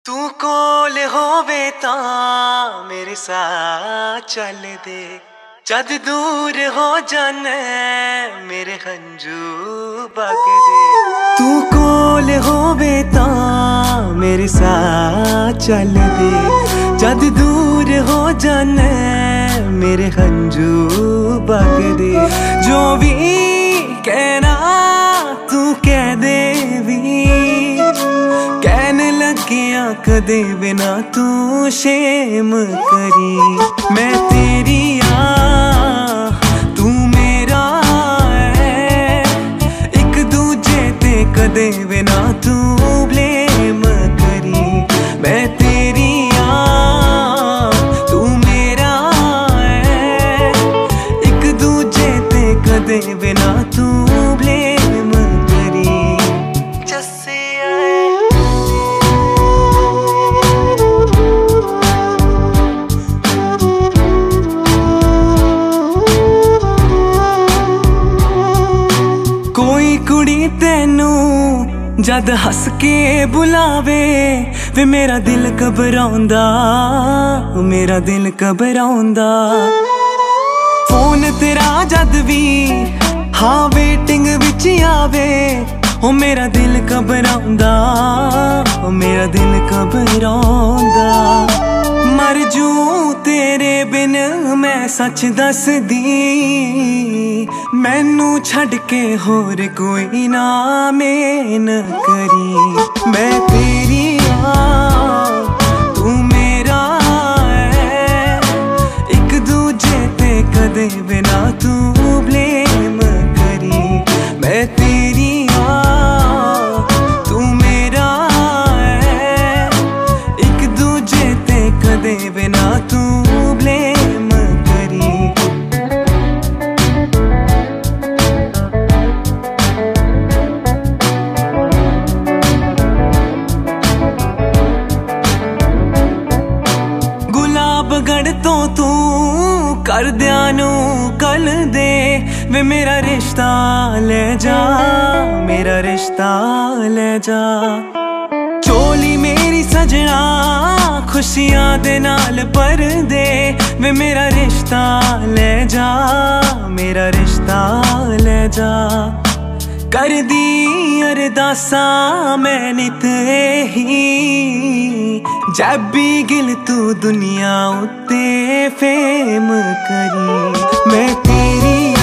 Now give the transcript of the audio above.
तू कोल होवे ता मेरे साथ चल दे, जद दूर हो जाने मेरे हंजू बग दे। तू कोल होवे ता मेरे साथ चल दे, जद दूर हो जाने मेरे हंजू बग दे। जो भी कहना तू कह दे भी, कहने लगिया कदे बिना तू शेम करी। मैं तेरी तू मेरा है, एक दूजे ते कदे बिना तू ब्लेम करी। मैं तेरी तू मेरा है, एक दूजे ते कदे बिना तू ब्लेम करी। जस्से कोई कुड़ी तेनू जद हस के बुलावे वे मेरा दिल घबराउंदा, मेरा दिल घबराउंदा। फोन तेरा जद भी हाँ वेटिंग विच आवे, ओ मेरा दिल घबराउंदा, ओ मेरा दिल घबराउंदा। मर जूं तेरे बिन मैं सच दस दी, मैनू छड़ के होर कोई ना मेन करी। मैं तेरी तू मेरा है, एक दूजे ते कदे बिना तू ब्लेम करी। मैं तेरी तू मेरा है, एक दूजे ते कदे बिना तू ब्लेम करी। गुलाबगढ़ तो तू कर दियानू कल दे वे मेरा रिश्ता ले जा, मेरा रिश्ता ले जा। चोली मेरी सजना खुशियां दे नाल पर दे वे मेरा रिश्ता ले जा, मेरा रिश्ता ले जा। कर दी अरदासा मैं नित ही, जैबी गिल तू दुनिया उत्ते फेम करी। मैं तेरी